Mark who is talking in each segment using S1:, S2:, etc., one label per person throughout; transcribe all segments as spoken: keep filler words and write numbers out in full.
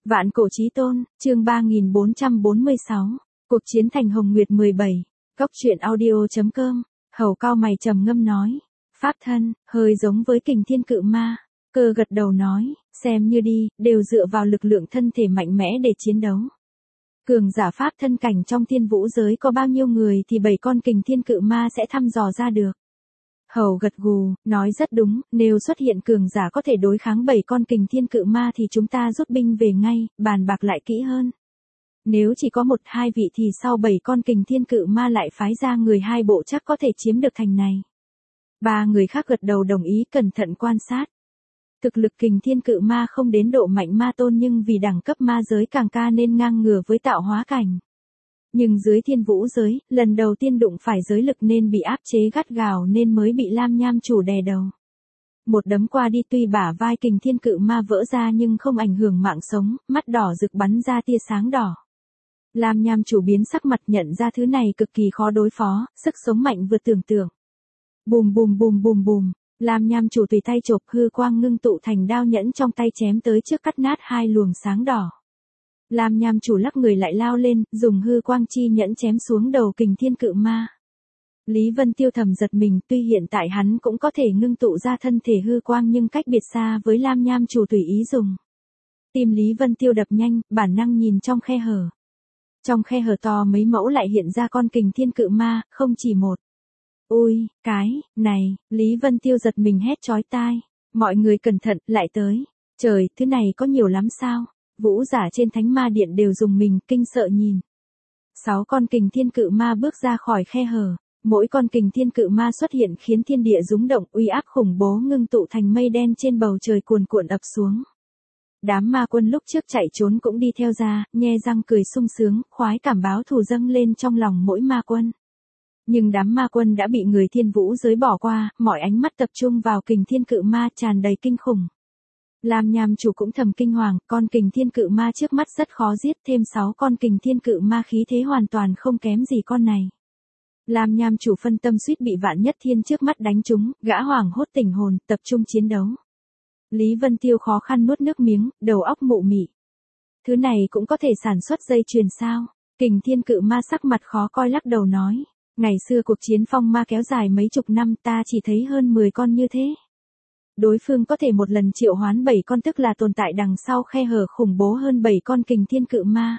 S1: Vạn cổ chí tôn, chương ba nghìn bốn trăm bốn mươi sáu, cuộc chiến thành Hồng Nguyệt mười bảy, góc truyện audio chấm com, Hầu cao mày trầm ngâm nói, pháp thân, hơi giống với Kình Thiên Cự Ma. Cơ gật đầu nói, xem như đi, đều dựa vào lực lượng thân thể mạnh mẽ để chiến đấu. Cường giả pháp thân cảnh trong thiên vũ giới có bao nhiêu người thì bảy con Kình Thiên Cự Ma sẽ thăm dò ra được. Hầu gật gù, nói rất đúng, nếu xuất hiện cường giả có thể đối kháng bảy con Kình Thiên Cự Ma thì chúng ta rút binh về ngay, bàn bạc lại kỹ hơn. Nếu chỉ có một hai vị thì sau bảy con Kình Thiên Cự Ma lại phái ra người hai bộ chắc có thể chiếm được thành này. Ba người khác gật đầu đồng ý cẩn thận quan sát. Thực lực Kình Thiên Cự Ma không đến độ mạnh ma tôn nhưng vì đẳng cấp ma giới càng ca nên ngang ngửa với tạo hóa cảnh. Nhưng dưới thiên vũ giới, lần đầu tiên đụng phải giới lực nên bị áp chế gắt gào nên mới bị Lam Nham chủ đè đầu. Một đấm qua đi tuy bả vai Kình Thiên Cự Ma vỡ ra nhưng không ảnh hưởng mạng sống, mắt đỏ rực bắn ra tia sáng đỏ. Lam Nham chủ biến sắc mặt nhận ra thứ này cực kỳ khó đối phó, sức sống mạnh vượt tưởng tượng. Bùm bùm bùm bùm bùm, Lam Nham chủ tùy tay chộp hư quang ngưng tụ thành đao nhẫn trong tay chém tới trước cắt nát hai luồng sáng đỏ. Lam Nham chủ lắc người lại lao lên, dùng hư quang chi nhẫn chém xuống đầu Kình Thiên Cự Ma. Lý Vân Tiêu thầm giật mình, tuy hiện tại hắn cũng có thể ngưng tụ ra thân thể hư quang nhưng cách biệt xa với Lam Nham chủ tùy ý dùng. Tim Lý Vân Tiêu đập nhanh, bản năng nhìn trong khe hở. Trong khe hở to mấy mẫu lại hiện ra con Kình Thiên Cự Ma, không chỉ một. Ôi, cái, này, Lý Vân Tiêu giật mình hét chói tai. Mọi người cẩn thận, lại tới. Trời, thứ này có nhiều lắm sao? Vũ giả trên Thánh Ma Điện đều dùng mình, kinh sợ nhìn. Sáu con Kình Thiên Cự Ma bước ra khỏi khe hở. Mỗi con Kình Thiên Cự Ma xuất hiện khiến thiên địa rúng động, uy áp khủng bố ngưng tụ thành mây đen trên bầu trời cuồn cuộn ập xuống. Đám ma quân lúc trước chạy trốn cũng đi theo ra, nhe răng cười sung sướng, khoái cảm báo thù dâng lên trong lòng mỗi ma quân. Nhưng đám ma quân đã bị người thiên vũ giới bỏ qua, mọi ánh mắt tập trung vào Kình Thiên Cự Ma tràn đầy kinh khủng. Lam Nham chủ cũng thầm kinh hoàng, con Kình Thiên Cự Ma trước mắt rất khó giết, thêm sáu con Kình Thiên Cự Ma khí thế hoàn toàn không kém gì con này. Lam Nham chủ phân tâm suýt bị Vạn Nhất Thiên trước mắt đánh trúng, gã hoảng hốt tỉnh hồn, tập trung chiến đấu. Lý Vân Tiêu khó khăn nuốt nước miếng, đầu óc mụ mị. Thứ này cũng có thể sản xuất dây chuyền sao? Kình Thiên Cự Ma sắc mặt khó coi lắc đầu nói. Ngày xưa cuộc chiến phong ma kéo dài mấy chục năm ta chỉ thấy hơn mười con như thế. Đối phương có thể một lần triệu hoán bảy con tức là tồn tại đằng sau khe hở khủng bố hơn bảy con Kình Thiên Cự Ma.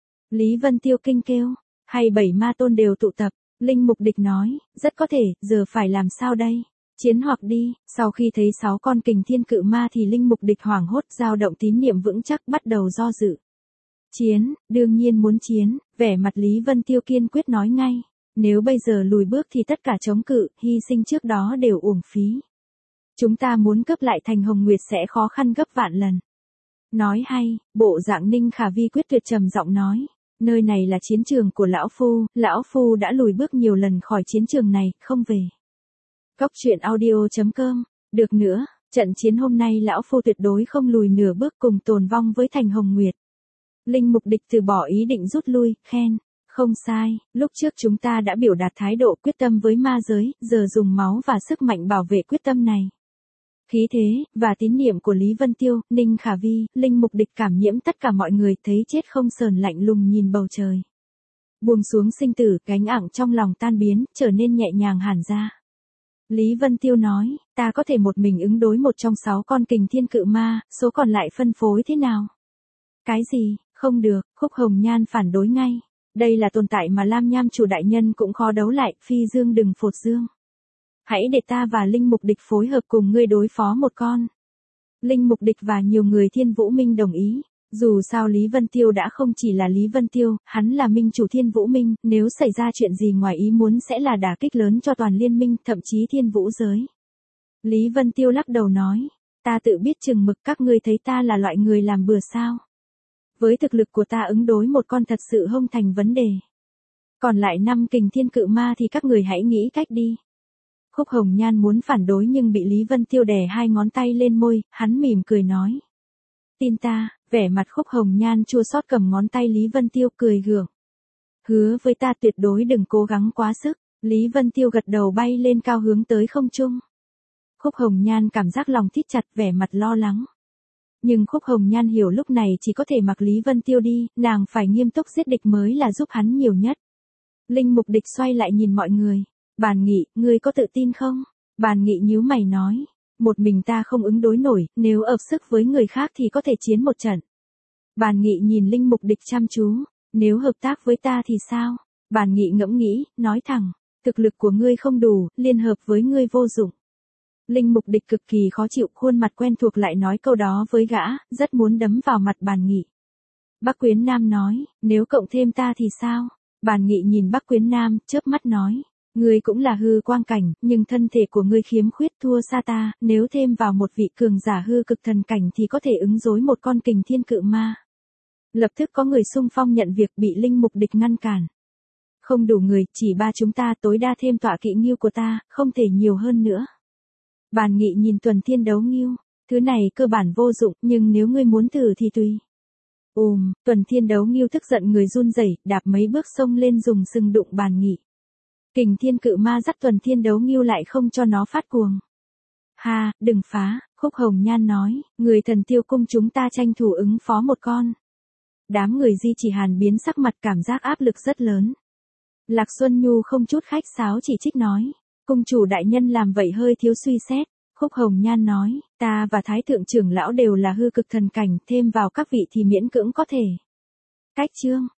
S1: Lý Vân Tiêu kinh kêu, hay bảy ma tôn đều tụ tập, Linh Mục Địch nói, rất có thể, giờ phải làm sao đây? Chiến hoặc đi, sau khi thấy sáu con Kình Thiên Cự Ma thì Linh Mục Địch hoảng hốt dao động tín niệm vững chắc bắt đầu do dự. Chiến, đương nhiên muốn chiến, vẻ mặt Lý Vân Tiêu kiên quyết nói ngay. Nếu bây giờ lùi bước thì tất cả chống cự, hy sinh trước đó đều uổng phí. Chúng ta muốn cướp lại thành Hồng Nguyệt sẽ khó khăn gấp vạn lần. Nói hay, bộ dạng Ninh Khả Vi quyết tuyệt trầm giọng nói. Nơi này là chiến trường của Lão Phu, Lão Phu đã lùi bước nhiều lần khỏi chiến trường này, không về. Góc truyện audio chấm com, được nữa, trận chiến hôm nay Lão Phu tuyệt đối không lùi nửa bước cùng tồn vong với thành Hồng Nguyệt. Linh Mục Địch từ bỏ ý định rút lui, khen. Không sai, lúc trước chúng ta đã biểu đạt thái độ quyết tâm với ma giới, giờ dùng máu và sức mạnh bảo vệ quyết tâm này. Khí thế, và tín niệm của Lý Vân Tiêu, Ninh Khả Vi, Linh Mục Địch cảm nhiễm tất cả mọi người thấy chết không sờn lạnh lùng nhìn bầu trời. Buông xuống sinh tử, gánh nặng trong lòng tan biến, trở nên nhẹ nhàng hẳn ra. Lý Vân Tiêu nói, ta có thể một mình ứng đối một trong sáu con Kình Thiên Cự Ma, số còn lại phân phối thế nào? Cái gì, không được, Khúc Hồng Nhan phản đối ngay. Đây là tồn tại mà Lam Nham chủ đại nhân cũng khó đấu lại, phi dương đừng phột dương. Hãy để ta và Linh Mục Địch phối hợp cùng ngươi đối phó một con. Linh Mục Địch và nhiều người Thiên Vũ Minh đồng ý. Dù sao Lý Vân Tiêu đã không chỉ là Lý Vân Tiêu, hắn là minh chủ Thiên Vũ Minh, nếu xảy ra chuyện gì ngoài ý muốn sẽ là đả kích lớn cho toàn liên minh, thậm chí Thiên Vũ giới. Lý Vân Tiêu lắc đầu nói, ta tự biết chừng mực, các ngươi thấy ta là loại người làm bừa sao? Với thực lực của ta ứng đối một con thật sự không thành vấn đề. Còn lại năm Kình Thiên Cự Ma thì các người hãy nghĩ cách đi. Khúc Hồng Nhan muốn phản đối nhưng bị Lý Vân Tiêu đè hai ngón tay lên môi, hắn mỉm cười nói. Tin ta, vẻ mặt Khúc Hồng Nhan chua xót cầm ngón tay Lý Vân Tiêu cười gượng. Hứa với ta tuyệt đối đừng cố gắng quá sức, Lý Vân Tiêu gật đầu bay lên cao hướng tới không trung. Khúc Hồng Nhan cảm giác lòng thít chặt vẻ mặt lo lắng. Nhưng Khúc Hồng Nhan hiểu lúc này chỉ có thể mặc Lý Vân Tiêu đi, nàng phải nghiêm túc giết địch mới là giúp hắn nhiều nhất. Linh Mục Địch xoay lại nhìn mọi người. Bàn Nghị, ngươi có tự tin không? Bàn Nghị nhíu mày nói. Một mình ta không ứng đối nổi, nếu ập sức với người khác thì có thể chiến một trận. Bàn Nghị nhìn Linh Mục Địch chăm chú. Nếu hợp tác với ta thì sao? Bàn Nghị ngẫm nghĩ, nói thẳng. Thực lực của ngươi không đủ, liên hợp với ngươi vô dụng. Linh Mục Địch cực kỳ khó chịu, khuôn mặt quen thuộc lại nói câu đó với gã, rất muốn đấm vào mặt Bàn Nghị. Bắc Quyến Nam nói, nếu cộng thêm ta thì sao? Bàn Nghị nhìn Bắc Quyến Nam, chớp mắt nói, ngươi cũng là hư quang cảnh, nhưng thân thể của ngươi khiếm khuyết thua xa ta, nếu thêm vào một vị cường giả hư cực thần cảnh thì có thể ứng đối một con kình thiên cự ma. Lập tức có người xung phong nhận việc, bị Linh Mục Địch ngăn cản. Không đủ người, chỉ ba chúng ta, tối đa thêm tọa kỵ nghiêu của ta, không thể nhiều hơn nữa. Bàn Nghị nhìn Tuần Thiên Đấu Nghiêu, thứ này cơ bản vô dụng, nhưng nếu ngươi muốn thử thì tùy. Ùm, Tuần Thiên Đấu Nghiêu tức giận người run rẩy, đạp mấy bước xông lên dùng sừng đụng Bàn Nghị. Kình thiên cự ma dắt Tuần Thiên Đấu Nghiêu lại không cho nó phát cuồng. Ha, đừng phá, Khúc Hồng Nhan nói, người Thần Tiêu cung chúng ta tranh thủ ứng phó một con. Đám người Di Chỉ Hàn biến sắc mặt, cảm giác áp lực rất lớn. Lạc Xuân Nhu không chút khách sáo chỉ trích nói, cung chủ đại nhân làm vậy hơi thiếu suy xét. Khúc Hồng Nhan nói, ta và Thái thượng trưởng lão đều là hư cực thần cảnh, thêm vào các vị thì miễn cưỡng có thể. Cách chương